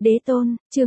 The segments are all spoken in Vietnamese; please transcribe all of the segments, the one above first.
Đế tôn, chương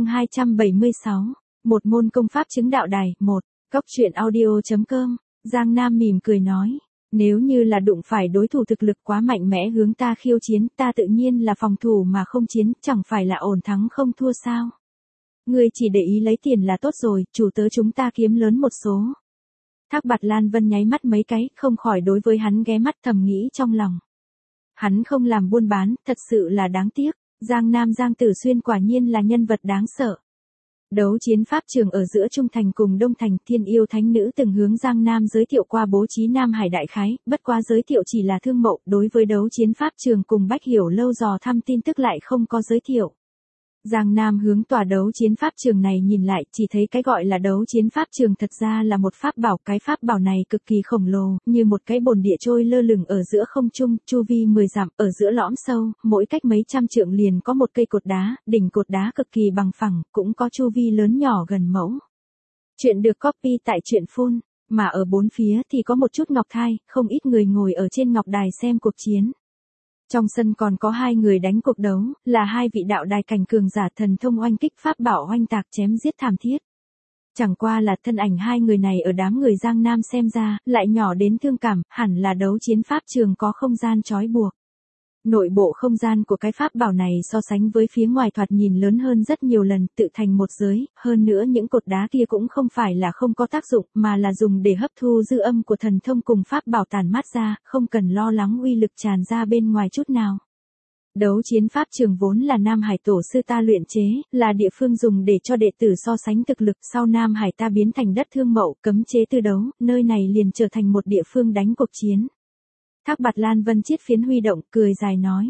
276. Một môn công pháp chứng đạo đài, 1. Cốc truyện audio.com. Giang Nam mỉm cười nói. Nếu như là đụng phải đối thủ thực lực quá mạnh mẽ hướng ta khiêu chiến, ta tự nhiên là phòng thủ mà không chiến, chẳng phải là ổn thắng không thua sao. Ngươi chỉ để ý lấy tiền là tốt rồi, chủ tớ chúng ta kiếm lớn một số. Thác Bạt Lan Vân nháy mắt mấy cái, không khỏi đối với hắn ghé mắt thầm nghĩ trong lòng. Hắn không làm buôn bán, thật sự là đáng tiếc. Giang Nam Giang Tử Xuyên quả nhiên là nhân vật đáng sợ. Đấu chiến pháp trường ở giữa Trung Thành cùng Đông Thành, Thiên Yêu Thánh Nữ từng hướng Giang Nam giới thiệu qua bố trí Nam Hải đại khái, bất quá giới thiệu chỉ là thương mộ, đối với đấu chiến pháp trường cùng Bách Hiểu Lâu dò thăm tin tức lại không có giới thiệu. Giang Nam hướng tòa đấu chiến pháp trường này nhìn lại, chỉ thấy cái gọi là đấu chiến pháp trường thật ra là một pháp bảo, cái pháp bảo này cực kỳ khổng lồ, như một cái bồn địa trôi lơ lửng ở giữa không trung, chu vi 10 dặm, ở giữa lõm sâu, mỗi cách mấy trăm trượng liền có một cây cột đá, đỉnh cột đá cực kỳ bằng phẳng, cũng có chu vi lớn nhỏ gần mẫu. Chuyện được copy tại truyện phun, mà ở bốn phía thì có một chút ngọc thai, không ít người ngồi ở trên ngọc đài xem cuộc chiến. Trong sân còn có hai người đánh cuộc đấu, là hai vị đạo đài cảnh cường giả thần thông oanh kích pháp bảo oanh tạc chém giết thảm thiết. Chẳng qua là thân ảnh hai người này ở đám người Giang Nam xem ra, lại nhỏ đến thương cảm, hẳn là đấu chiến pháp trường có không gian trói buộc. Nội bộ không gian của cái pháp bảo này so sánh với phía ngoài thoạt nhìn lớn hơn rất nhiều lần, tự thành một giới, hơn nữa những cột đá kia cũng không phải là không có tác dụng, mà là dùng để hấp thu dư âm của thần thông cùng pháp bảo tản mát ra, không cần lo lắng uy lực tràn ra bên ngoài chút nào. Đấu chiến pháp trường vốn là Nam Hải tổ sư ta luyện chế, là địa phương dùng để cho đệ tử so sánh thực lực, sau Nam Hải ta biến thành đất thương mậu, cấm chế tư đấu, nơi này liền trở thành một địa phương đánh cuộc chiến. Thác Bạt Lan Vân chiết phiến huy động, cười dài nói.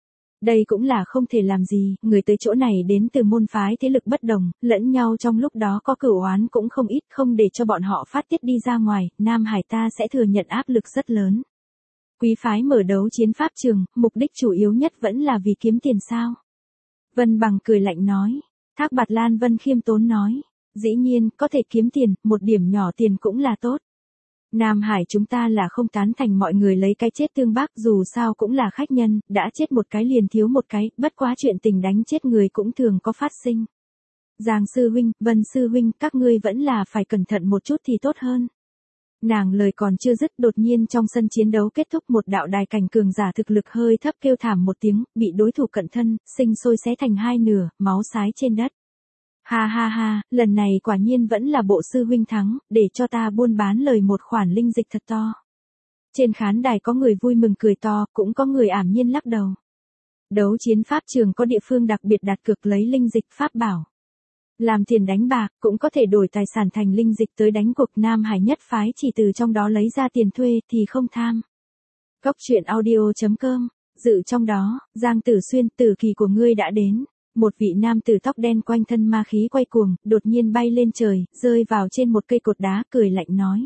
Đây cũng là không thể làm gì, người tới chỗ này đến từ môn phái thế lực bất đồng, lẫn nhau trong lúc đó có cửu oán cũng không ít, không để cho bọn họ phát tiết đi ra ngoài, Nam Hải ta sẽ thừa nhận áp lực rất lớn. Quý phái mở đấu chiến pháp trường, mục đích chủ yếu nhất vẫn là vì kiếm tiền sao? Vân Bằng cười lạnh nói. Thác Bạt Lan Vân khiêm tốn nói. Dĩ nhiên, có thể kiếm tiền, một điểm nhỏ tiền cũng là tốt. Nam Hải chúng ta là không tán thành mọi người lấy cái chết tương bác, dù sao cũng là khách nhân, đã chết một cái liền thiếu một cái, bất quá chuyện tình đánh chết người cũng thường có phát sinh. Giang sư huynh, Vân sư huynh, các ngươi vẫn là phải cẩn thận một chút thì tốt hơn. Nàng lời còn chưa dứt, đột nhiên trong sân chiến đấu kết thúc, một đạo đài cảnh cường giả thực lực hơi thấp kêu thảm một tiếng, bị đối thủ cận thân, sinh sôi xé thành hai nửa, máu xái trên đất. Ha ha ha, lần này quả nhiên vẫn là bộ sư huynh thắng, để cho ta buôn bán lời một khoản linh dịch thật to. Trên khán đài có người vui mừng cười to, cũng có người ảm nhiên lắc đầu. Đấu chiến pháp trường có địa phương đặc biệt đặt cược lấy linh dịch pháp bảo. Làm tiền đánh bạc, cũng có thể đổi tài sản thành linh dịch tới đánh cuộc. Nam Hải nhất phái chỉ từ trong đó lấy ra tiền thuê thì không tham. Cốc truyện audio.com. Dự trong đó, Giang Tử Xuyên, tử kỳ của ngươi đã đến. Một vị nam tử tóc đen quanh thân ma khí quay cuồng, đột nhiên bay lên trời, rơi vào trên một cây cột đá, cười lạnh nói.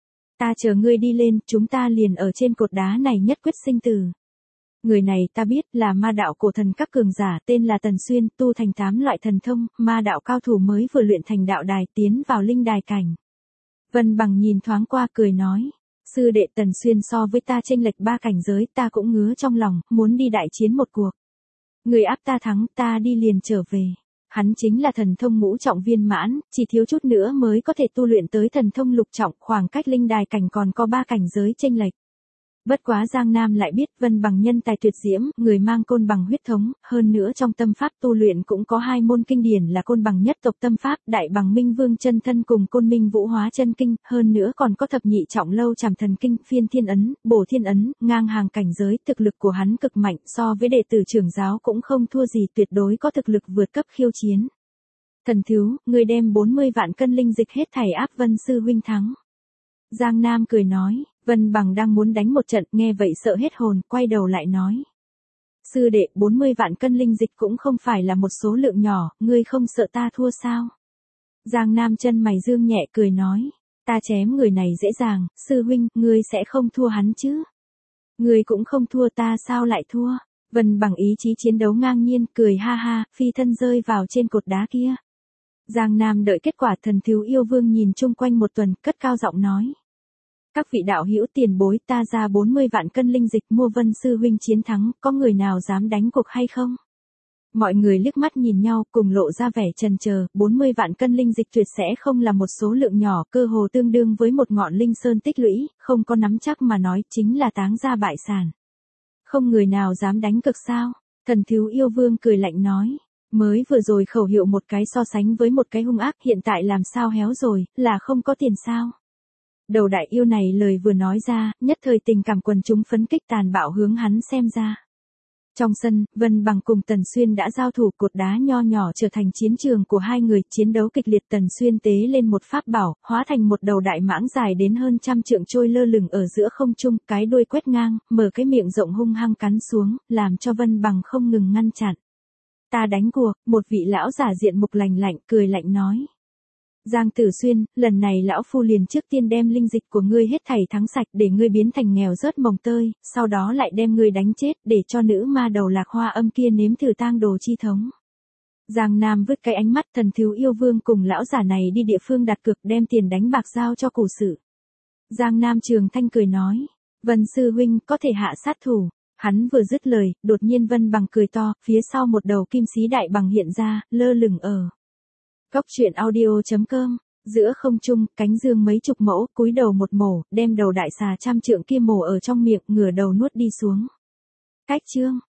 Ta chờ ngươi đi lên, chúng ta liền ở trên cột đá này nhất quyết sinh tử. Người này ta biết là ma đạo cổ thần các cường giả, tên là Tần Xuyên, tu thành 8 loại thần thông, ma đạo cao thủ mới vừa luyện thành đạo đài, tiến vào linh đài cảnh. Vân Bằng nhìn thoáng qua cười nói. Sư đệ Tần Xuyên so với ta chênh lệch 3 cảnh giới, ta cũng ngứa trong lòng, muốn đi đại chiến một cuộc. Người áp ta thắng, ta đi liền trở về. Hắn chính là thần thông ngũ trọng viên mãn, chỉ thiếu chút nữa mới có thể tu luyện tới thần thông lục trọng, khoảng cách linh đài cảnh còn có 3 cảnh giới chênh lệch. Bất quá Giang Nam lại biết Vân Bằng nhân tài tuyệt diễm, người mang côn bằng huyết thống, hơn nữa trong tâm pháp tu luyện cũng có 2 môn kinh điển là côn bằng nhất tộc tâm pháp, đại bằng minh vương chân thân cùng côn minh vũ hóa chân kinh, hơn nữa còn có thập nhị trọng lâu trảm thần kinh, phiên thiên ấn, bổ thiên ấn, ngang hàng cảnh giới, thực lực của hắn cực mạnh, so với đệ tử trưởng giáo cũng không thua gì, tuyệt đối có thực lực vượt cấp khiêu chiến. Thần thiếu, người đem 40 vạn cân linh dịch hết thảy áp Vân sư huynh thắng. Giang Nam cười nói. Vân Bằng đang muốn đánh một trận, nghe vậy sợ hết hồn, quay đầu lại nói. Sư đệ, 40 vạn cân linh dịch cũng không phải là một số lượng nhỏ, ngươi không sợ ta thua sao? Giang Nam chân mày dương nhẹ cười nói. Ta chém người này dễ dàng, sư huynh, ngươi sẽ không thua hắn chứ? Ngươi cũng không thua, ta sao lại thua? Vân Bằng ý chí chiến đấu ngang nhiên, cười ha ha, phi thân rơi vào trên cột đá kia. Giang Nam đợi kết quả, thần thiếu yêu vương nhìn chung quanh một tuần, cất cao giọng nói. Các vị đạo hữu tiền bối, ta ra 40 vạn cân linh dịch mua Vân sư huynh chiến thắng, có người nào dám đánh cuộc hay không? Mọi người liếc mắt nhìn nhau cùng lộ ra vẻ chần chờ, 40 vạn cân linh dịch tuyệt sẽ không là một số lượng nhỏ, cơ hồ tương đương với một ngọn linh sơn tích lũy, không có nắm chắc mà nói chính là táng ra bại sản. Không người nào dám đánh cược sao? Thần thiếu yêu vương cười lạnh nói. Mới vừa rồi khẩu hiệu một cái so sánh với một cái hung ác, hiện tại làm sao héo rồi, là không có tiền sao? Đầu đại yêu này lời vừa nói ra, nhất thời tình cảm quần chúng phấn kích tàn bạo hướng hắn xem ra. Trong sân, Vân Bằng cùng Tần Xuyên đã giao thủ, cột đá nho nhỏ trở thành chiến trường của hai người, chiến đấu kịch liệt. Tần Xuyên tế lên một pháp bảo, hóa thành một đầu đại mãng dài đến hơn 100 trượng trôi lơ lửng ở giữa không trung, cái đuôi quét ngang, mở cái miệng rộng hung hăng cắn xuống, làm cho Vân Bằng không ngừng ngăn chặn. Ta đánh cuộc, một vị lão giả diện mục lạnh lạnh, cười lạnh nói. Giang Tử Xuyên, lần này lão phu liền trước tiên đem linh dịch của ngươi hết thảy thắng sạch để ngươi biến thành nghèo rớt mồng tơi, sau đó lại đem ngươi đánh chết để cho nữ ma đầu Lạc Hoa Âm kia nếm thử tang đồ chi thống. Giang Nam vứt cái ánh mắt, thần thiếu yêu vương cùng lão giả này đi địa phương đặt cược đem tiền đánh bạc giao cho cổ sự. Giang Nam Trường Thanh cười nói, Vân sư huynh có thể hạ sát thủ. Hắn vừa dứt lời, đột nhiên Vân Bằng cười to, phía sau một đầu kim xí đại bằng hiện ra, lơ lửng ở. Cốc truyện audio.com, giữa không trung, cánh dương mấy chục mẫu, cúi đầu một mổ, đem đầu đại xà 100 trượng kia mổ ở trong miệng, ngửa đầu nuốt đi xuống. Cách chương.